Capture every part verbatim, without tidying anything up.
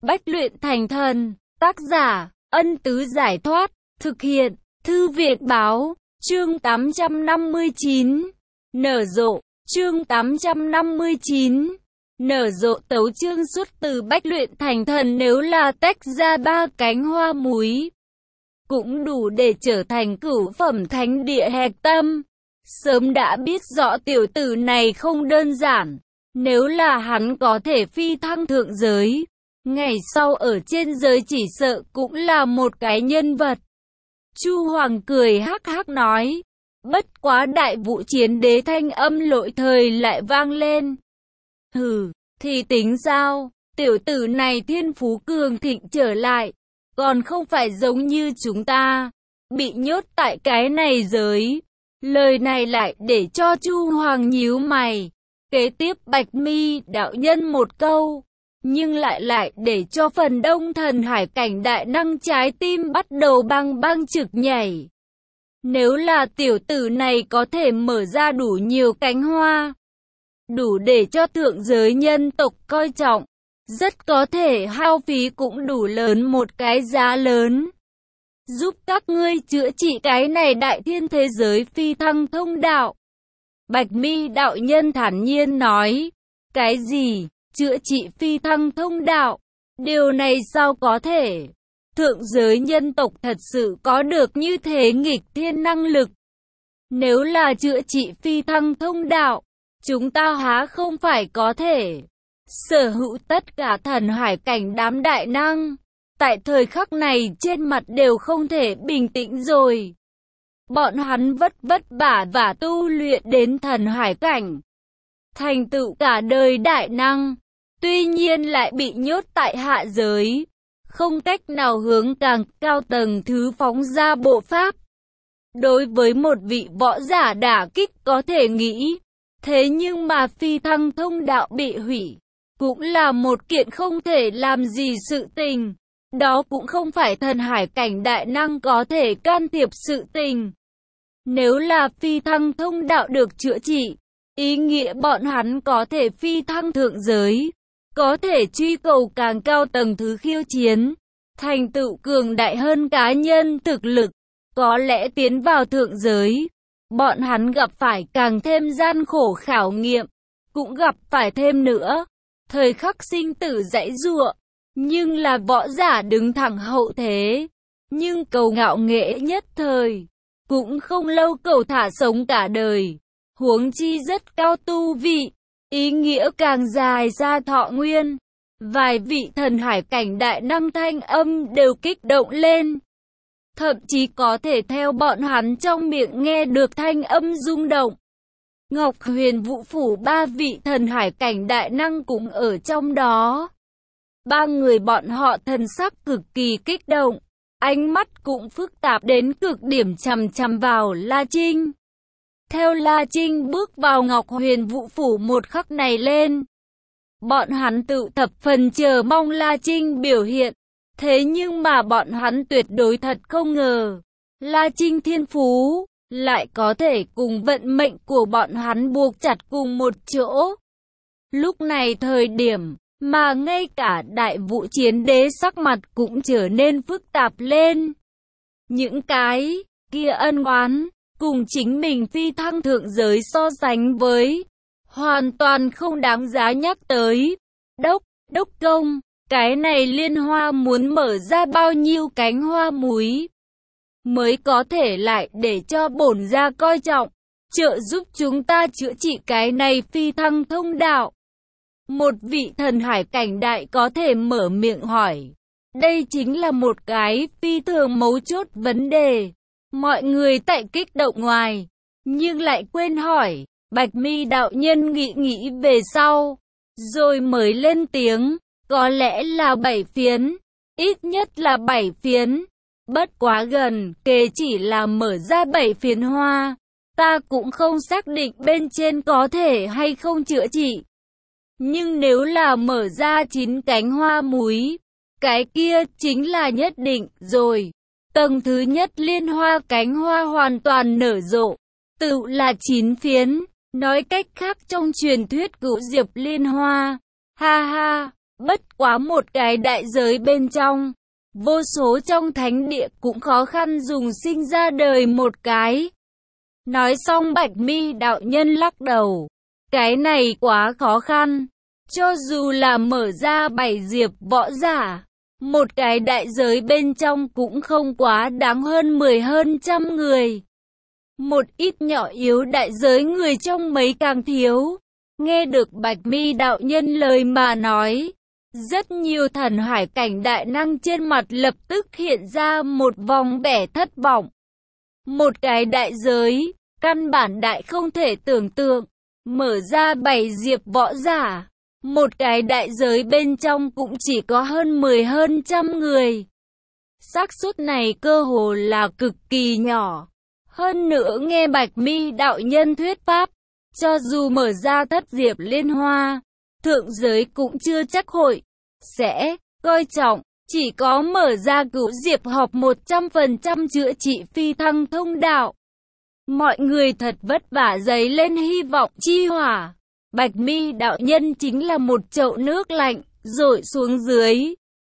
Bách luyện thành thần. Tác giả, Ân Tứ Giải Thoát. Thực hiện, Thư viện Báo. Chương tám trăm năm mươi chín. Nở rộ. Chương tám trăm năm mươi chín. Nở rộ. Tấu chương xuất từ Bách luyện thành thần. Nếu là tách ra ba cánh hoa múi, cũng đủ để trở thành cửu phẩm thánh địa hạch tâm. Sớm đã biết rõ tiểu tử này không đơn giản. Nếu là hắn có thể phi thăng thượng giới, ngày sau ở trên giới chỉ sợ cũng là một cái nhân vật. Chu Hoàng cười hắc hắc nói. Bất quá đại vũ chiến đế thanh âm lỗi thời lại vang lên. Hừ, thì tính sao, tiểu tử này thiên phú cường thịnh trở lại, còn không phải giống như chúng ta, bị nhốt tại cái này giới. Lời này lại để cho Chu Hoàng nhíu mày. Kế tiếp Bạch Mi đạo nhân một câu, nhưng lại lại để cho phần đông thần hải cảnh đại năng trái tim bắt đầu băng băng trực nhảy. Nếu là tiểu tử này có thể mở ra đủ nhiều cánh hoa, đủ để cho thượng giới nhân tộc coi trọng, rất có thể hao phí cũng đủ lớn một cái giá lớn, giúp các ngươi chữa trị cái này đại thiên thế giới phi thăng thông đạo. Bạch Mi đạo nhân thản nhiên nói. Cái gì? Chữa trị phi thăng thông đạo? Điều này sao có thể? Thượng giới nhân tộc thật sự có được như thế nghịch thiên năng lực? Nếu là chữa trị phi thăng thông đạo, chúng ta há không phải có thể sở hữu tất cả thần hải cảnh đám đại năng, tại thời khắc này trên mặt đều không thể bình tĩnh rồi. Bọn hắn vất vất vả và tu luyện đến thần hải cảnh, thành tựu cả đời đại năng, tuy nhiên lại bị nhốt tại hạ giới, không cách nào hướng càng cao tầng thứ phóng ra bộ pháp. Đối với một vị võ giả đả kích có thể nghĩ, thế nhưng mà phi thăng thông đạo bị hủy, cũng là một kiện không thể làm gì sự tình. Đó cũng không phải thần hải cảnh đại năng có thể can thiệp sự tình. Nếu là phi thăng thông đạo được chữa trị, ý nghĩa bọn hắn có thể phi thăng thượng giới, có thể truy cầu càng cao tầng thứ khiêu chiến, thành tựu cường đại hơn cá nhân thực lực, có lẽ tiến vào thượng giới. Bọn hắn gặp phải càng thêm gian khổ khảo nghiệm, cũng gặp phải thêm nữa thời khắc sinh tử giãy giụa. Nhưng là võ giả đứng thẳng hậu thế, nhưng cầu ngạo nghễ nhất thời, cũng không lâu cầu thả sống cả đời, huống chi rất cao tu vị, ý nghĩa càng dài ra thọ nguyên. Vài vị thần hải cảnh đại năng thanh âm đều kích động lên, thậm chí có thể theo bọn hắn trong miệng nghe được thanh âm rung động. Ngọc Huyền Vũ Phủ ba vị thần hải cảnh đại năng cũng ở trong đó. Ba người bọn họ thần sắc cực kỳ kích động, ánh mắt cũng phức tạp đến cực điểm chằm chằm vào La Trinh. Theo La Trinh bước vào Ngọc Huyền Vũ Phủ một khắc này lên, bọn hắn tự thập phần chờ mong La Trinh biểu hiện. Thế nhưng mà bọn hắn tuyệt đối thật không ngờ, La Trinh thiên phú lại có thể cùng vận mệnh của bọn hắn buộc chặt cùng một chỗ. Lúc này thời điểm mà ngay cả đại vũ chiến đế sắc mặt cũng trở nên phức tạp lên. Những cái kia ân oán cùng chính mình phi thăng thượng giới so sánh với, hoàn toàn không đáng giá nhắc tới. Đốc, đốc công, cái này liên hoa muốn mở ra bao nhiêu cánh hoa múi mới có thể lại để cho bổn gia coi trọng, trợ giúp chúng ta chữa trị cái này phi thăng thông đạo? Một vị thần hải cảnh đại có thể mở miệng hỏi. Đây chính là một cái phi thường mấu chốt vấn đề. Mọi người tại kích động ngoài, nhưng lại quên hỏi. Bạch Mi đạo nhân nghĩ nghĩ về sau, rồi mới lên tiếng. Có lẽ là bảy phiến, ít nhất là bảy phiến. Bất quá gần kề chỉ là mở ra bảy phiến hoa, ta cũng không xác định bên trên có thể hay không chữa trị. Nhưng nếu là mở ra chín cánh hoa múi, cái kia chính là nhất định rồi. Tầng thứ nhất liên hoa cánh hoa hoàn toàn nở rộ, tự là chín phiến. Nói cách khác trong truyền thuyết cửu diệp liên hoa, ha ha, Bất quá một cái đại giới bên trong, vô số trong thánh địa cũng khó khăn dùng sinh ra đời một cái. Nói xong Bạch Mi đạo nhân lắc đầu. Cái này quá khó khăn. Cho dù là mở ra bảy diệp võ giả, một cái đại giới bên trong cũng không quá đáng hơn mười hơn trăm người. Một ít nhỏ yếu đại giới người trong mấy càng thiếu. Nghe được Bạch Mi đạo nhân lời mà nói, rất nhiều thần hải cảnh đại năng trên mặt lập tức hiện ra một vòng vẻ thất vọng. Một cái đại giới, căn bản đại không thể tưởng tượng, mở ra bảy diệp võ giả, một cái đại giới bên trong cũng chỉ có hơn mười hơn trăm người. Xác suất này cơ hồ là cực kỳ nhỏ. Hơn nữa nghe Bạch Mi đạo nhân thuyết pháp, cho dù mở ra thất diệp liên hoa, thượng giới cũng chưa chắc hội sẽ coi trọng. Chỉ có mở ra cửu diệp họp một trăm phần trăm chữa trị phi thăng thông đạo. Mọi người thật vất vả dấy lên hy vọng chi hỏa. Bạch Mi đạo nhân chính là một chậu nước lạnh, rội xuống dưới.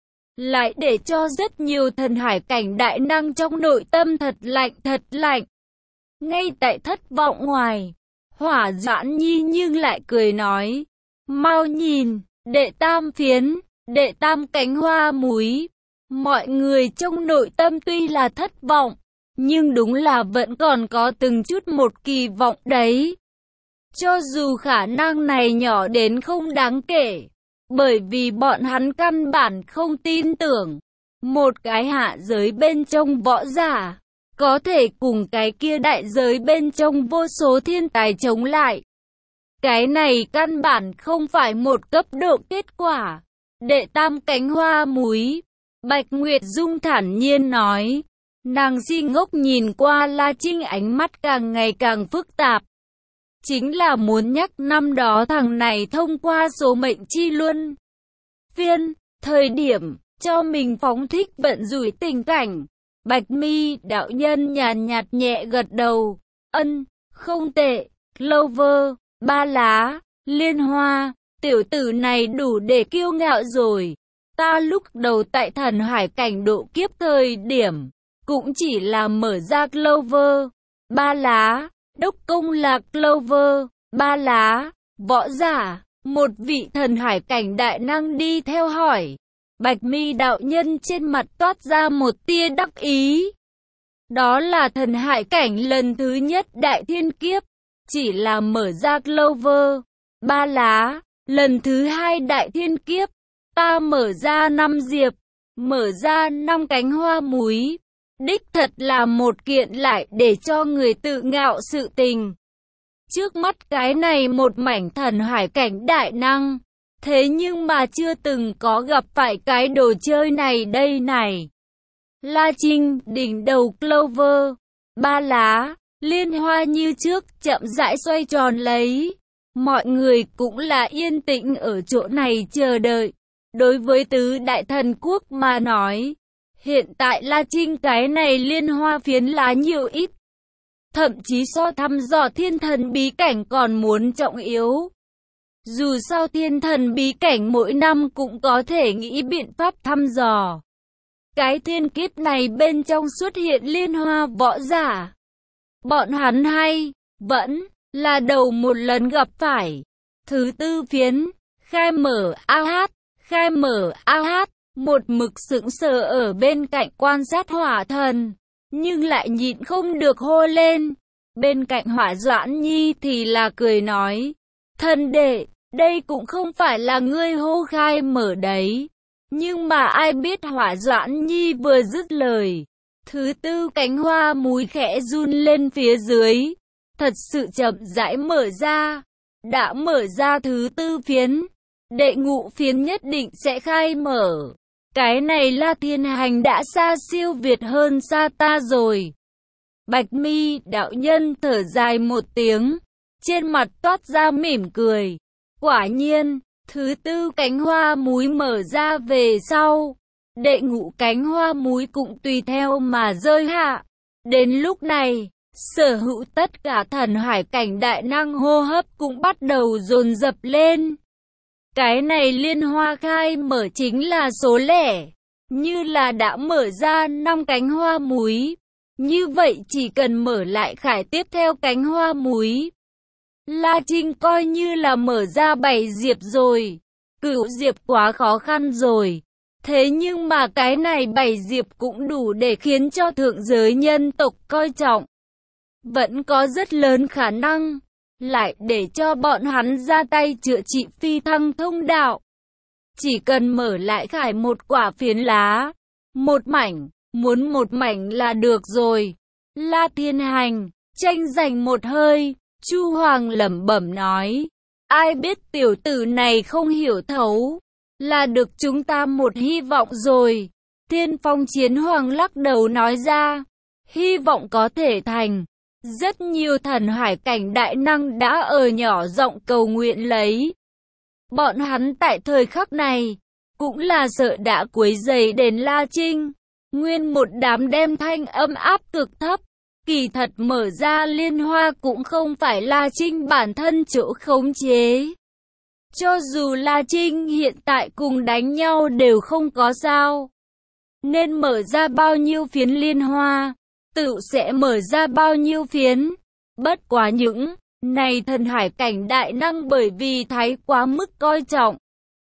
Lại để cho rất nhiều thần hải cảnh đại năng trong nội tâm thật lạnh thật lạnh. Ngay tại thất vọng ngoài, Hỏa Doãn Nhi nhưng lại cười nói. Mau nhìn, đệ tam phiến, đệ tam cánh hoa múi. Mọi người trong nội tâm tuy là thất vọng, nhưng đúng là vẫn còn có từng chút một kỳ vọng đấy. Cho dù khả năng này nhỏ đến không đáng kể, bởi vì bọn hắn căn bản không tin tưởng, một cái hạ giới bên trong võ giả, có thể cùng cái kia đại giới bên trong vô số thiên tài chống lại. Cái này căn bản không phải một cấp độ kết quả. Đệ tam cánh hoa múi, Bạch Nguyệt Dung thản nhiên nói. Nàng si ngốc nhìn qua La Trinh, ánh mắt càng ngày càng phức tạp. Chính là muốn nhắc năm đó thằng này thông qua số mệnh chi luân phiên, thời điểm cho mình phóng thích vận rủi tình cảnh. Bạch Mi đạo nhân nhàn nhạt nhẹ gật đầu. Ân, không tệ. Clover, ba lá, liên hoa, tiểu tử này đủ để kiêu ngạo rồi. Ta lúc đầu tại thần hải cảnh độ kiếp thời điểm, cũng chỉ là mở ra Clover, ba lá, đốc công là Clover, ba lá, võ giả, một vị thần hải cảnh đại năng đi theo hỏi. Bạch Mi đạo nhân trên mặt toát ra một tia đắc ý. Đó là thần hải cảnh lần thứ nhất đại thiên kiếp, chỉ là mở ra Clover, ba lá, lần thứ hai đại thiên kiếp, ta mở ra năm diệp, mở ra năm cánh hoa múi. Đích thật là một kiện lại để cho người tự ngạo sự tình. Trước mắt cái này một mảnh thần hải cảnh đại năng, thế nhưng mà chưa từng có gặp phải cái đồ chơi này đây này. La Trinh, đỉnh đầu Clover, ba lá, liên hoa như trước chậm rãi xoay tròn lấy. Mọi người cũng là yên tĩnh ở chỗ này chờ đợi. Đối với tứ đại thần quốc mà nói, hiện tại La Trinh cái này liên hoa phiến lá nhiều ít. Thậm chí so thăm dò thiên thần bí cảnh còn muốn trọng yếu. Dù sao thiên thần bí cảnh mỗi năm cũng có thể nghĩ biện pháp thăm dò. Cái thiên kiếp này bên trong xuất hiện liên hoa võ giả. Bọn hắn hay, vẫn là đầu một lần gặp phải. Thứ tư phiến, khai mở a hát, khai mở a hát. Một mực sững sờ ở bên cạnh quan sát Hỏa Thần, nhưng lại nhịn không được hô lên. Bên cạnh Hỏa Doãn Nhi thì là cười nói, thần đệ, đây cũng không phải là ngươi hô khai mở đấy. Nhưng mà ai biết Hỏa Doãn Nhi vừa dứt lời, thứ tư cánh hoa múi khẽ run lên phía dưới, thật sự chậm rãi mở ra. Đã mở ra thứ tư phiến, đệ ngũ phiến nhất định sẽ khai mở. Cái này La Thiên Hành đã xa siêu việt hơn xa ta rồi. Bạch Mi đạo nhân thở dài một tiếng, trên mặt toát ra mỉm cười. Quả nhiên, thứ tư cánh hoa múi mở ra về sau, đệ ngũ cánh hoa múi cũng tùy theo mà rơi hạ. Đến lúc này, sở hữu tất cả thần hải cảnh đại năng hô hấp cũng bắt đầu dồn dập lên. Cái này liên hoa khai mở chính là số lẻ, như là đã mở ra năm cánh hoa múi. Như vậy chỉ cần mở lại khải tiếp theo cánh hoa múi. La Trinh coi như là mở ra bảy diệp rồi. Cửu diệp quá khó khăn rồi. Thế nhưng mà cái này bảy diệp cũng đủ để khiến cho thượng giới nhân tộc coi trọng. Vẫn có rất lớn khả năng, lại để cho bọn hắn ra tay chữa trị phi thăng thông đạo. Chỉ cần mở lại khải một quả phiến lá, một mảnh, muốn một mảnh là được rồi. La Thiên Hành, tranh giành một hơi, Chu Hoàng lẩm bẩm nói. Ai biết tiểu tử này không hiểu thấu, là được chúng ta một hy vọng rồi. Thiên Phong Chiến Hoàng lắc đầu nói ra. Hy vọng có thể thành. Rất nhiều thần hải cảnh đại năng đã ở nhỏ giọng cầu nguyện lấy. Bọn hắn tại thời khắc này, cũng là sợ đã quấy rầy đến La Trinh. Nguyên một đám đem thanh âm áp cực thấp. Kỳ thật mở ra liên hoa cũng không phải La Trinh bản thân chỗ khống chế. Cho dù La Trinh hiện tại cùng đánh nhau đều không có sao. Nên mở ra bao nhiêu phiến liên hoa, tự sẽ mở ra bao nhiêu phiến. Bất quá những này thần hải cảnh đại năng bởi vì thái quá mức coi trọng,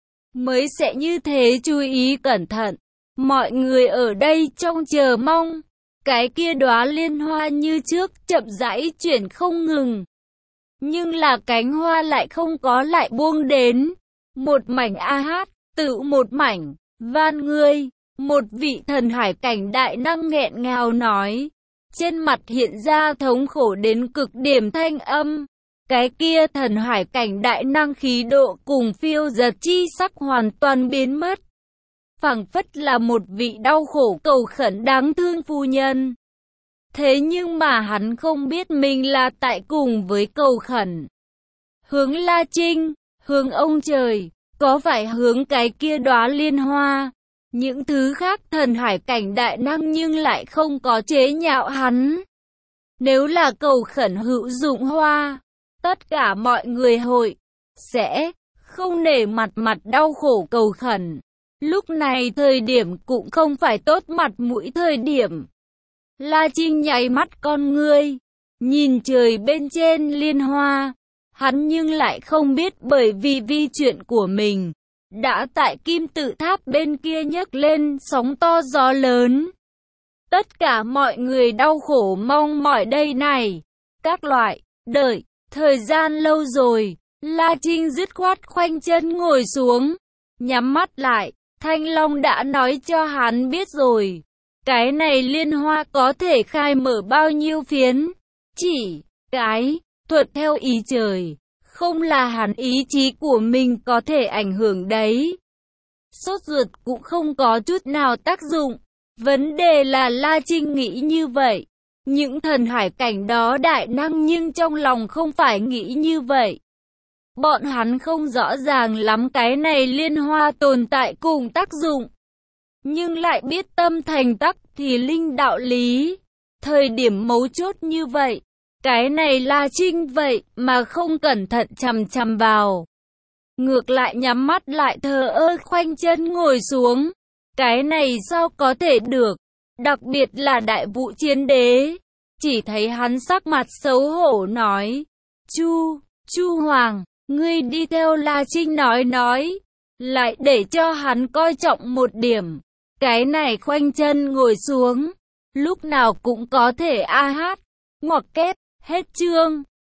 mới sẽ như thế chú ý cẩn thận. Mọi người ở đây trong chờ mong. Cái kia đóa liên hoa như trước chậm rãi chuyển không ngừng. Nhưng là cánh hoa lại không có lại buông đến. Một mảnh a hát, tự một mảnh, van ngươi. Một vị thần hải cảnh đại năng nghẹn ngào nói. Trên mặt hiện ra thống khổ đến cực điểm thanh âm. Cái kia thần hải cảnh đại năng khí độ cùng phiêu giật chi sắc hoàn toàn biến mất. Phảng phất là một vị đau khổ cầu khẩn đáng thương phu nhân. Thế nhưng mà hắn không biết mình là tại cùng với cầu khẩn. Hướng La Trinh, hướng ông trời, có phải hướng cái kia đóa liên hoa. Những thứ khác thần hải cảnh đại năng nhưng lại không có chế nhạo hắn. Nếu là cầu khẩn hữu dụng hoa, tất cả mọi người hội sẽ không nể mặt mặt đau khổ cầu khẩn. Lúc này thời điểm cũng không phải tốt mặt mũi thời điểm. La Trinh nháy mắt con ngươi, nhìn trời bên trên liên hoa. Hắn nhưng lại không biết bởi vì vi chuyện của mình, đã tại kim tự tháp bên kia nhấc lên sóng to gió lớn. Tất cả mọi người đau khổ mong mỏi đây này. Các loại, đợi, thời gian lâu rồi, La Trinh dứt khoát khoanh chân ngồi xuống, nhắm mắt lại. Thanh Long đã nói cho hắn biết rồi. Cái này liên hoa có thể khai mở bao nhiêu phiến. Chỉ cái thuật theo ý trời, không là hắn ý chí của mình có thể ảnh hưởng đấy. Sốt ruột cũng không có chút nào tác dụng. Vấn đề là La Trinh nghĩ như vậy. Những thần hải cảnh đó đại năng nhưng trong lòng không phải nghĩ như vậy. Bọn hắn không rõ ràng lắm cái này liên hoa tồn tại cùng tác dụng. Nhưng lại biết tâm thành tắc thì linh đạo lý. Thời điểm mấu chốt như vậy, cái này La Trinh vậy mà không cẩn thận chằm chằm vào. Ngược lại nhắm mắt lại thờ ơ khoanh chân ngồi xuống. Cái này sao có thể được, đặc biệt là Đại Vũ Chiến Đế. Chỉ thấy hắn sắc mặt xấu hổ nói, Chu, Chu Hoàng, ngươi đi theo La Trinh nói nói, lại để cho hắn coi trọng một điểm. Cái này khoanh chân ngồi xuống, lúc nào cũng có thể a hát, ngoặc kép, hết chương.